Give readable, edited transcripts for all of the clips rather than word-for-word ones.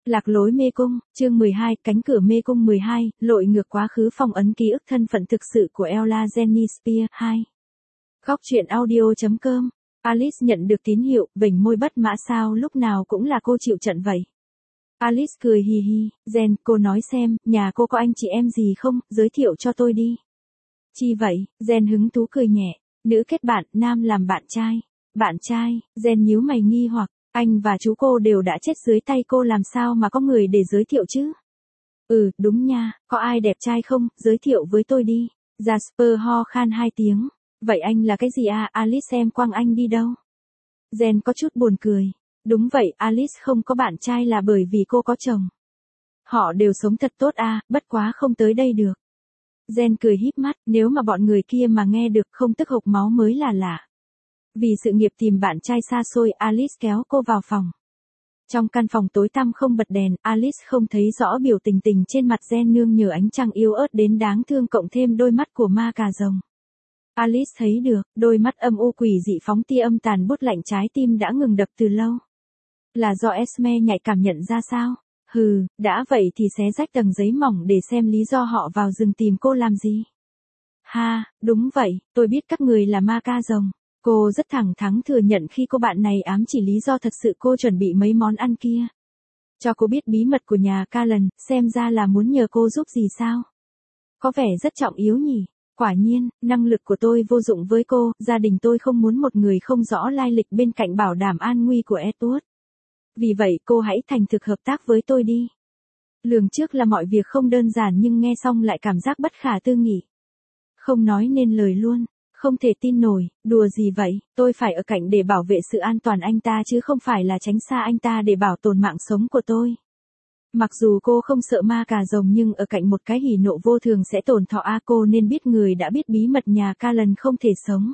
Lạc lối mê cung, chương 12, cánh cửa mê cung 12, lội ngược quá khứ phong ấn ký ức thân phận thực sự của Ella Jenny Spear 2. Góc truyện audio.com. Alice nhận được tín hiệu, vểnh môi bất mã sao lúc nào cũng là cô chịu trận vậy. Alice cười hì hì, Jen, cô nói xem, nhà cô có anh chị em gì không, giới thiệu cho tôi đi. Chi vậy, Jen hứng thú cười nhẹ, nữ kết bạn, nam làm bạn trai. Bạn trai, Jen nhíu mày nghi hoặc, anh và chú cô đều đã chết dưới tay cô làm sao mà có người để giới thiệu chứ? Ừ, đúng nha, có ai đẹp trai không, giới thiệu với tôi đi. Jasper ho khan 2 tiếng. Vậy anh là cái gì à, Alice em quăng anh đi đâu? Jen có chút buồn cười. Đúng vậy, Alice không có bạn trai là bởi vì cô có chồng. Họ đều sống thật tốt à, bất quá không tới đây được. Jen cười híp mắt, nếu mà bọn người kia mà nghe được không tức hộc máu mới là lạ. Vì sự nghiệp tìm bạn trai xa xôi, Alice kéo cô vào phòng. Trong căn phòng tối tăm không bật đèn, Alice không thấy rõ biểu tình trên mặt Jen nương nhờ ánh trăng yếu ớt đến đáng thương cộng thêm đôi mắt của ma cà rồng. Alice thấy được, đôi mắt âm u quỷ dị phóng tia âm tàn bút lạnh trái tim đã ngừng đập từ lâu. Là do Esme nhạy cảm nhận ra sao? Hừ, đã vậy thì xé rách tầng giấy mỏng để xem lý do họ vào rừng tìm cô làm gì. Ha, đúng vậy, tôi biết các người là ma ca rồng. Cô rất thẳng thắn thừa nhận khi cô bạn này ám chỉ lý do thật sự cô chuẩn bị mấy món ăn kia. Cho cô biết bí mật của nhà Callan, xem ra là muốn nhờ cô giúp gì sao? Có vẻ rất trọng yếu nhỉ? Quả nhiên, năng lực của tôi vô dụng với cô, gia đình tôi không muốn một người không rõ lai lịch bên cạnh bảo đảm an nguy của Edward. Vì vậy cô hãy thành thực hợp tác với tôi đi. Lường trước là mọi việc không đơn giản nhưng nghe xong lại cảm giác bất khả tư nghị. Không nói nên lời luôn. Không thể tin nổi, đùa gì vậy, tôi phải ở cạnh để bảo vệ sự an toàn anh ta chứ không phải là tránh xa anh ta để bảo tồn mạng sống của tôi. Mặc dù cô không sợ ma cà rồng nhưng ở cạnh một cái hỉ nộ vô thường sẽ tổn thọ cô nên biết người đã biết bí mật nhà Callan không thể sống.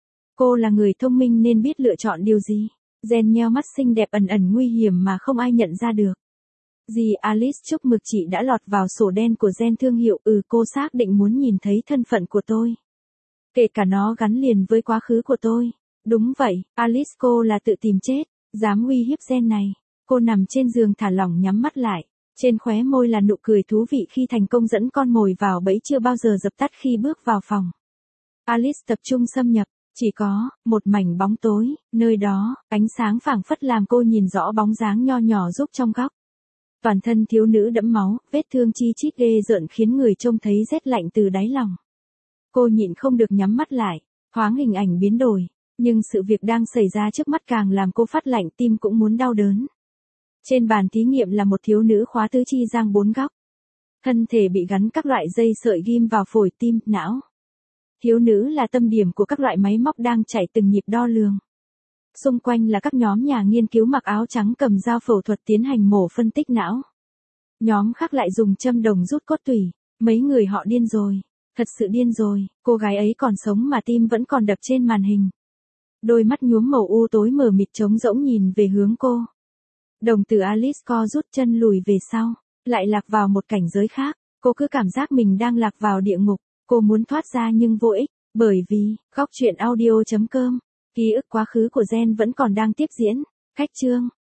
Cô là người thông minh nên biết lựa chọn điều gì. Jen nheo mắt xinh đẹp ẩn ẩn nguy hiểm mà không ai nhận ra được. Dì Alice chúc mực chị đã lọt vào sổ đen của Jen thương hiệu, cô xác định muốn nhìn thấy thân phận của tôi. Kể cả nó gắn liền với quá khứ của tôi. Đúng vậy, Alice cô là tự tìm chết, dám uy hiếp Jen này. Cô nằm trên giường thả lỏng nhắm mắt lại. Trên khóe môi là nụ cười thú vị khi thành công dẫn con mồi vào bẫy chưa bao giờ dập tắt khi bước vào phòng. Alice tập trung xâm nhập, chỉ có một mảnh bóng tối, nơi đó, ánh sáng phảng phất làm cô nhìn rõ bóng dáng nho nhỏ rúc trong góc. Toàn thân thiếu nữ đẫm máu, vết thương chi chít ghê rợn khiến người trông thấy rét lạnh từ đáy lòng. Cô nhịn không được nhắm mắt lại, thoáng hình ảnh biến đổi, nhưng sự việc đang xảy ra trước mắt càng làm cô phát lạnh tim cũng muốn đau đớn. Trên bàn thí nghiệm là một thiếu nữ khóa tứ chi giang 4 góc. Thân thể bị gắn các loại dây sợi ghim vào phổi, tim, não. Thiếu nữ là tâm điểm của các loại máy móc đang chạy từng nhịp đo lường. Xung quanh là các nhóm nhà nghiên cứu mặc áo trắng cầm dao phẫu thuật tiến hành mổ phân tích não. Nhóm khác lại dùng châm đồng rút cốt tủy, mấy người họ điên rồi. Thật sự điên rồi, cô gái ấy còn sống mà tim vẫn còn đập trên màn hình. Đôi mắt nhuốm màu u tối mờ mịt trống rỗng nhìn về hướng cô. Đồng tử Alice co rút chân lùi về sau, lại lạc vào một cảnh giới khác. Cô cứ cảm giác mình đang lạc vào địa ngục. Cô muốn thoát ra nhưng vô ích, bởi vì, góc truyện audio.com, ký ức quá khứ của Jen vẫn còn đang tiếp diễn. Khách chương.